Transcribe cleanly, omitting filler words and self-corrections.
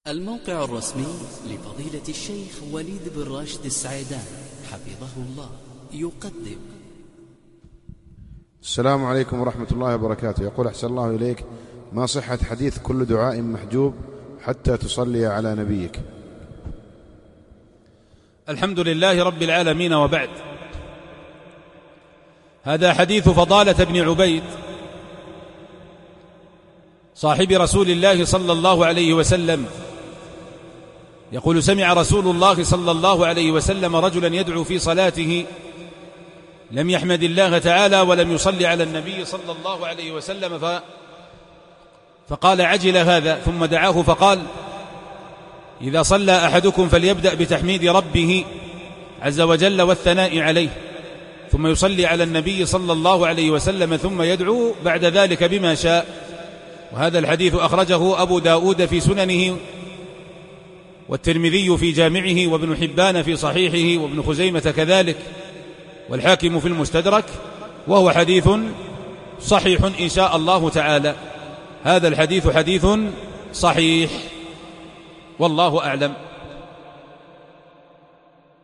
الموقع الرسمي لفضيلة الشيخ وليد بن راشد السعيدان حفظه الله يقدم. السلام عليكم ورحمة الله وبركاته. يقول أحسن الله إليك، ما صحة حديث كل دعاء محجوب حتى تصلي على نبيك؟ الحمد لله رب العالمين، وبعد. هذا حديث فضالة بن عبيد صاحب رسول الله صلى الله عليه وسلم يقول: سمع رسول الله صلى الله عليه وسلم رجلا يدعو في صلاته لم يحمد الله تعالى ولم يصلي على النبي صلى الله عليه وسلم، فقال: عجل هذا. ثم دعاه فقال: إذا صلى أحدكم فليبدأ بتحميد ربه عز وجل والثناء عليه، ثم يصلي على النبي صلى الله عليه وسلم، ثم يدعو بعد ذلك بما شاء. وهذا الحديث أخرجه أبو داود في سننه، والترمذي في جامعه، وابن حبان في صحيحه، وابن خزيمة كذلك، والحاكم في المستدرك، وهو حديث صحيح إن شاء الله تعالى. هذا الحديث حديث صحيح، والله أعلم.